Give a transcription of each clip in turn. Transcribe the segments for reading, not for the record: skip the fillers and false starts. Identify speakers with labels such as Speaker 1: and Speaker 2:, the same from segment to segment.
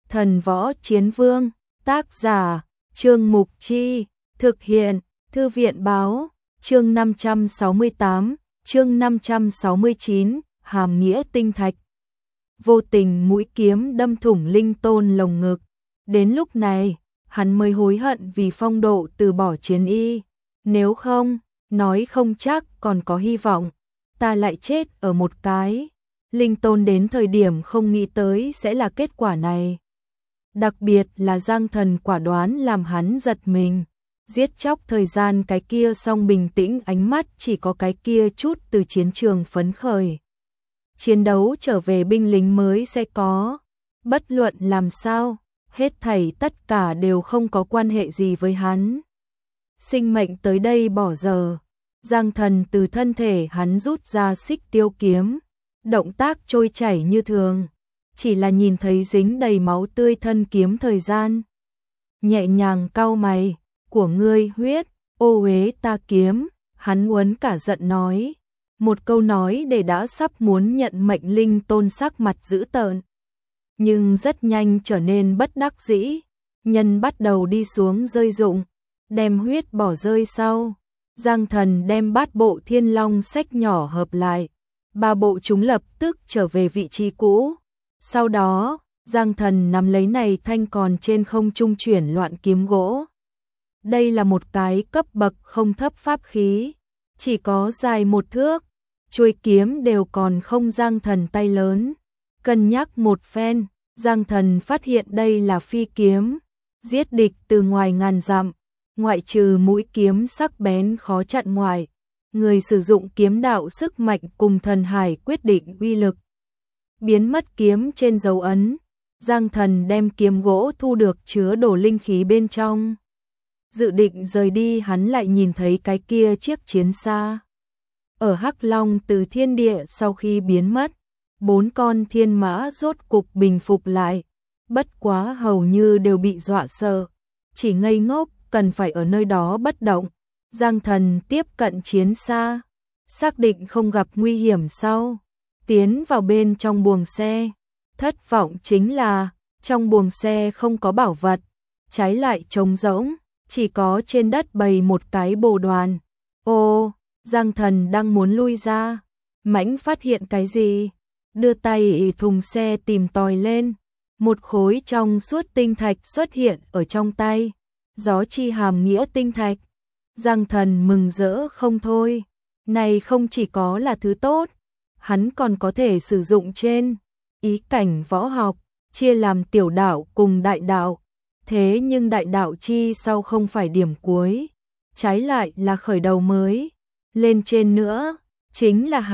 Speaker 1: Thần Võ Chiến Vương, tác giả, Trương Mục Chi, thực hiện, Thư viện Báo, chương 568, chương 569, hàm nghĩa tinh thạch. Vô tình mũi kiếm đâm thủng Linh Tôn lồng ngực. Đến lúc này, hắn mới hối hận vì phong độ từ bỏ chiến y. Nếu không, nói không chắc còn có hy vọng. Ta lại chết ở một cái. Linh Tôn đến thời điểm không nghĩ tới sẽ là kết quả này. Đặc biệt là Giang Thần quả đoán làm hắn giật mình. Giết chóc thời gian cái kia xong bình tĩnh ánh mắt chỉ có cái kia chút từ chiến trường phấn khởi. Chiến đấu trở về binh lính mới sẽ có. Bất luận làm sao, hết thảy tất cả đều không có quan hệ gì với hắn. Sinh mệnh tới đây bỏ giờ. Giang Thần từ thân thể hắn rút ra xích tiêu kiếm. Động tác trôi chảy như thường. Chỉ là nhìn thấy dính đầy máu tươi thân kiếm thời gian. Nhẹ nhàng cau mày, của ngươi huyết, ô uế ta kiếm, hắn uốn cả giận nói. Một câu nói để đã sắp muốn nhận mệnh Linh Tôn sắc mặt dữ tợn. Nhưng rất nhanh trở nên bất đắc dĩ, nhân bắt đầu đi xuống rơi rụng, đem huyết bỏ rơi sau. Giang Thần đem bát bộ Thiên Long sách nhỏ hợp lại, ba bộ chúng lập tức trở về vị trí cũ. Sau đó, Giang Thần nắm lấy này thanh còn trên không trung chuyển loạn kiếm gỗ. Đây là một cái cấp bậc không thấp pháp khí, chỉ có dài 1 thước, chuôi kiếm đều còn không Giang Thần tay lớn. Cân nhắc một phen, Giang Thần phát hiện đây là phi kiếm, giết địch từ ngoài ngàn dặm, ngoại trừ mũi kiếm sắc bén khó chặn ngoài, người sử dụng kiếm đạo sức mạnh cùng thần hải quyết định uy lực. Biến mất kiếm trên dấu ấn, Giang Thần đem kiếm gỗ thu được chứa đổ linh khí bên trong. Dự định rời đi hắn lại nhìn thấy cái kia chiếc chiến xa. Ở Hắc Long từ thiên địa sau khi biến mất, 4 con thiên mã rốt cục bình phục lại, bất quá hầu như đều bị dọa sợ, chỉ ngây ngốc cần phải ở nơi đó bất động. Giang Thần tiếp cận chiến xa, xác định không gặp nguy hiểm sau, tiến vào bên trong buồng xe. Thất vọng chính là trong buồng xe không có bảo vật, trái lại trống rỗng, chỉ có trên đất bày một cái bồ đoàn. Ô, Giang Thần đang muốn lui ra, mãnh phát hiện cái gì, đưa tay thùng xe tìm tòi lên, một khối trong suốt tinh thạch xuất hiện ở trong tay, gió chi hàm nghĩa tinh thạch. Giang Thần mừng rỡ không thôi, này không chỉ có là thứ tốt, hắn còn có thể sử dụng trên ý cảnh võ học, chia làm tiểu đạo cùng đại đạo. Thế nhưng đại đạo chi sau không phải điểm cuối, trái lại là khởi đầu mới. Lên trên nữa, chính là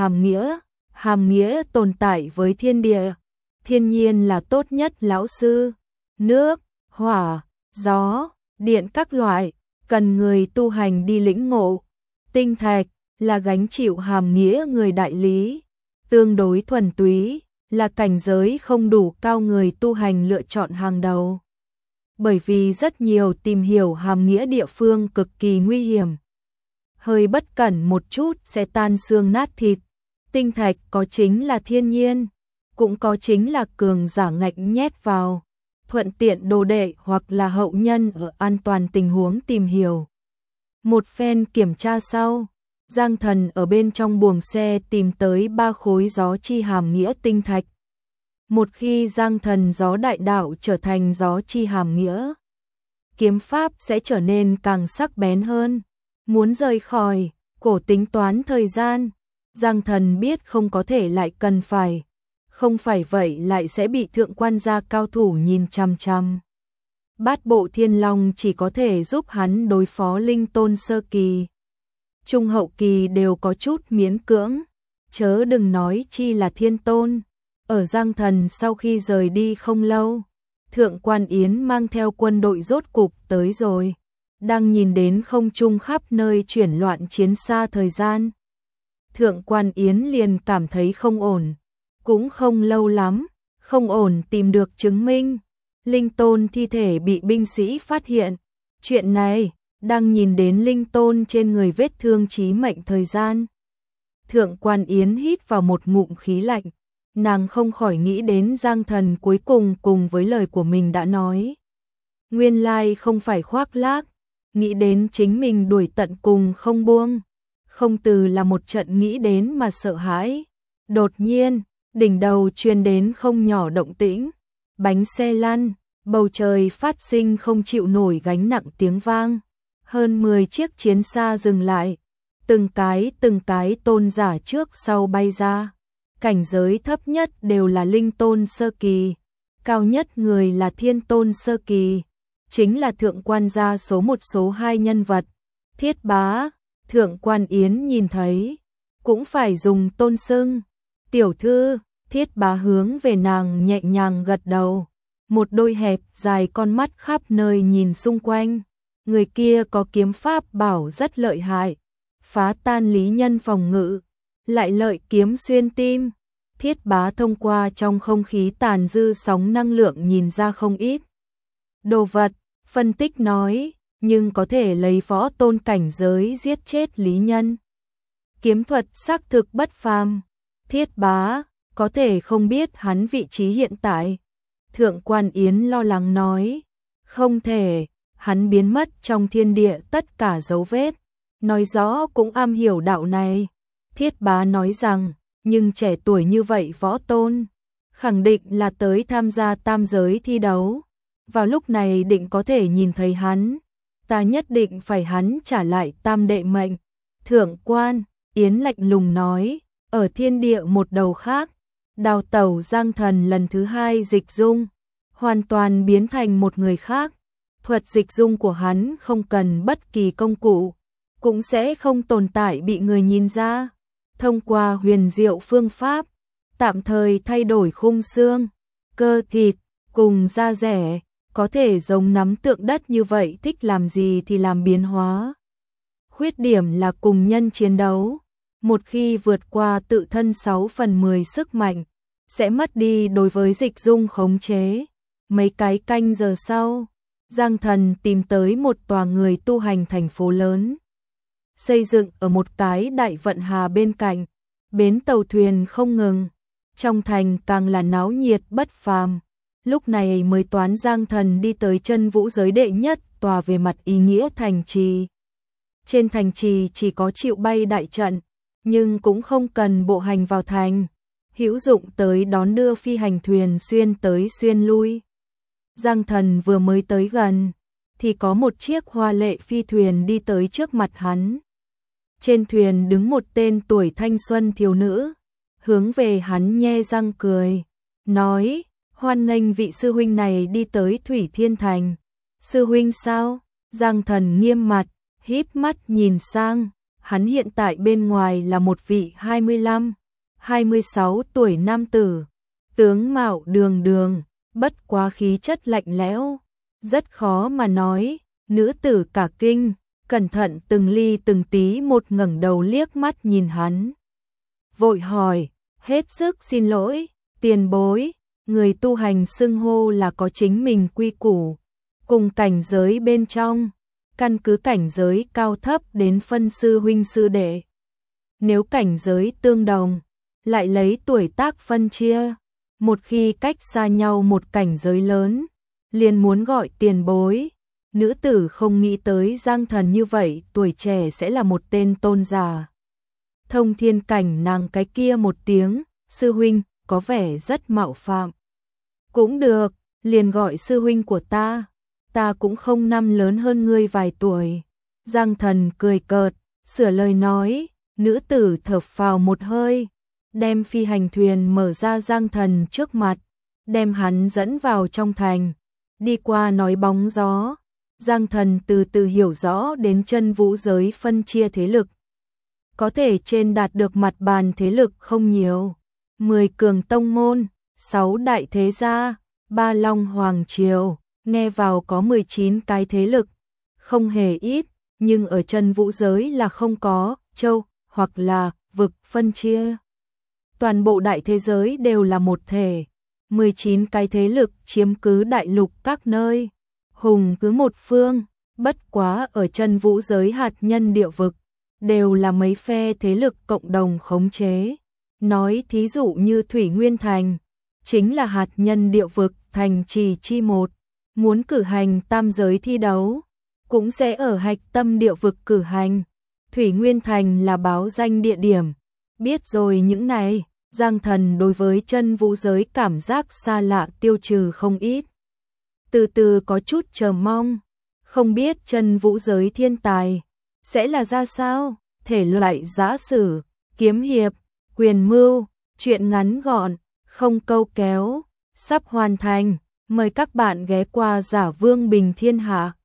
Speaker 1: hàm nghĩa tồn tại với thiên địa. Thiên nhiên là tốt nhất lão sư, nước, hỏa, gió, điện các loại, cần người tu hành đi lĩnh ngộ. Tinh thạch là gánh chịu hàm nghĩa người đại lý, tương đối thuần túy, là cảnh giới không đủ cao người tu hành lựa chọn hàng đầu. Bởi vì rất nhiều tìm hiểu hàm nghĩa địa phương cực kỳ nguy hiểm. Hơi bất cẩn một chút sẽ tan xương nát thịt. Tinh thạch có chính là thiên nhiên, cũng có chính là cường giả ngạch nhét vào, thuận tiện đồ đệ hoặc là hậu nhân ở an toàn tình huống tìm hiểu. Một phen kiểm tra sau, Giang Thần ở bên trong buồng xe tìm tới 3 khối gió chi hàm nghĩa tinh thạch. Một khi Giang Thần gió đại đạo trở thành gió chi hàm nghĩa, kiếm pháp sẽ trở nên càng sắc bén hơn. Muốn rời khỏi, cổ tính toán thời gian, Giang Thần biết không có thể lại cần phải, không phải vậy lại sẽ bị thượng quan gia cao thủ nhìn chằm chằm. Bát bộ Thiên Long chỉ có thể giúp hắn đối phó Linh Tôn sơ kỳ, trung hậu kỳ đều có chút miễn cưỡng, chớ đừng nói chi là Thiên Tôn. Ở Giang Thần sau khi rời đi không lâu, Thượng quan Yến mang theo quân đội rốt cục tới rồi, đang nhìn đến không trung khắp nơi chuyển loạn chiến xa thời gian. Thượng quan Yến liền cảm thấy không ổn, cũng không lâu lắm, không ổn tìm được chứng minh. Linh Tôn thi thể bị binh sĩ phát hiện, chuyện này, đang nhìn đến Linh Tôn trên người vết thương chí mệnh thời gian. Thượng quan Yến hít vào một ngụm khí lạnh, nàng không khỏi nghĩ đến Giang Thần cuối cùng cùng với lời của mình đã nói. Nguyên lai không phải khoác lác, nghĩ đến chính mình đuổi tận cùng không buông. Không từ là một trận nghĩ đến mà sợ hãi. Đột nhiên, đỉnh đầu truyền đến không nhỏ động tĩnh. Bánh xe lăn, bầu trời phát sinh không chịu nổi gánh nặng tiếng vang. Hơn 10 chiếc chiến xa dừng lại. Từng cái tôn giả trước sau bay ra. Cảnh giới thấp nhất đều là linh tôn sơ kỳ. Cao nhất người là thiên tôn sơ kỳ. Chính là thượng quan gia số 1 số 2 nhân vật. Thiết Bá, Thượng quan Yến nhìn thấy. Cũng phải dùng tôn xưng. Tiểu thư, Thiết Bá hướng về nàng nhẹ nhàng gật đầu. Một đôi hẹp dài con mắt khắp nơi nhìn xung quanh. Người kia có kiếm pháp bảo rất lợi hại. Phá tan lý nhân phòng ngự. Lại lợi kiếm xuyên tim. Thiết Bá thông qua trong không khí tàn dư sóng năng lượng nhìn ra không ít đồ vật, phân tích nói, nhưng có thể lấy võ tôn cảnh giới giết chết lý nhân. Kiếm thuật xác thực bất phàm. Thiết Bá, có thể không biết hắn vị trí hiện tại. Thượng quan Yến lo lắng nói, không thể, hắn biến mất trong thiên địa tất cả dấu vết. Nói rõ cũng am hiểu đạo này. Thiết Bá nói rằng, nhưng trẻ tuổi như vậy võ tôn, khẳng định là tới tham gia tam giới thi đấu. Vào lúc này định có thể nhìn thấy hắn, ta nhất định phải hắn trả lại tam đệ mệnh. Thượng quan Yến lạnh lùng nói, ở thiên địa một đầu khác, đào tẩu Giang Thần lần thứ 2 dịch dung, hoàn toàn biến thành một người khác. Thuật dịch dung của hắn không cần bất kỳ công cụ, cũng sẽ không tồn tại bị người nhìn ra. Thông qua huyền diệu phương pháp, tạm thời thay đổi khung xương, cơ thịt, cùng da rẻ, có thể giống nắm tượng đất như vậy, thích làm gì thì làm biến hóa. Khuyết điểm là cùng nhân chiến đấu, một khi vượt qua tự thân 6/10 sức mạnh, sẽ mất đi đối với dịch dung khống chế. Mấy cái canh giờ sau, Giang Thần tìm tới một tòa người tu hành thành phố lớn, xây dựng ở một cái đại vận hà bên cạnh, bến tàu thuyền không ngừng, trong thành càng là náo nhiệt bất phàm. Lúc này mới toán Giang Thần đi tới chân vũ giới đệ nhất tòa về mặt ý nghĩa thành trì. Trên thành trì chỉ có chịu bay đại trận, nhưng cũng không cần bộ hành vào thành, hữu dụng tới đón đưa phi hành thuyền xuyên tới xuyên lui. Giang Thần vừa mới tới gần, thì có một chiếc hoa lệ phi thuyền đi tới trước mặt hắn. Trên thuyền đứng một tên tuổi thanh xuân thiếu nữ, hướng về hắn nhe răng cười, nói, hoan nghênh vị sư huynh này đi tới Thủy Thiên Thành. Sư huynh sao? Giang Thần nghiêm mặt, híp mắt nhìn sang, hắn hiện tại bên ngoài là một vị 25, 26 tuổi nam tử, tướng mạo đường đường, bất quá khí chất lạnh lẽo, rất khó mà nói. Nữ tử cả kinh, cẩn thận từng ly từng tí một ngẩng đầu liếc mắt nhìn hắn. Vội hỏi, hết sức xin lỗi, tiền bối, người tu hành xưng hô là có chính mình quy củ, cùng cảnh giới bên trong, căn cứ cảnh giới cao thấp đến phân sư huynh sư đệ. Nếu cảnh giới tương đồng, lại lấy tuổi tác phân chia, một khi cách xa nhau một cảnh giới lớn, liền muốn gọi tiền bối. Nữ tử không nghĩ tới Giang Thần như vậy tuổi trẻ sẽ là một tên tôn giả. Thông thiên cảnh nàng cái kia một tiếng, sư huynh, có vẻ rất mạo phạm. Cũng được, liền gọi sư huynh của ta cũng không năm lớn hơn ngươi vài tuổi. Giang Thần cười cợt, sửa lời nói, nữ tử thở phào một hơi, đem phi hành thuyền mở ra Giang Thần trước mặt, đem hắn dẫn vào trong thành, đi qua nói bóng gió. Giang Thần từ từ hiểu rõ đến chân vũ giới phân chia thế lực. Có thể trên đạt được mặt bàn thế lực không nhiều. 10 cường tông môn, 6 đại thế gia, 3 long hoàng triều, nghe vào có 19 cái thế lực. Không hề ít, nhưng ở chân vũ giới là không có châu hoặc là vực phân chia. Toàn bộ đại thế giới đều là một thể. 19 cái thế lực chiếm cứ đại lục các nơi. Hùng cứ một phương, bất quá ở chân vũ giới hạt nhân địa vực, đều là mấy phe thế lực cộng đồng khống chế. Nói thí dụ như Thủy Nguyên Thành, chính là hạt nhân địa vực thành trì chi một, muốn cử hành tam giới thi đấu, cũng sẽ ở hạch tâm địa vực cử hành. Thủy Nguyên Thành là báo danh địa điểm. Biết rồi những này, Giang Thần đối với chân vũ giới cảm giác xa lạ tiêu trừ không ít. Từ từ có chút chờ mong, không biết chân vũ giới thiên tài sẽ là ra sao, thể loại giã sử, kiếm hiệp, quyền mưu, truyện ngắn gọn, không câu kéo, sắp hoàn thành, mời các bạn ghé qua Giả Vương Bình Thiên Hạ.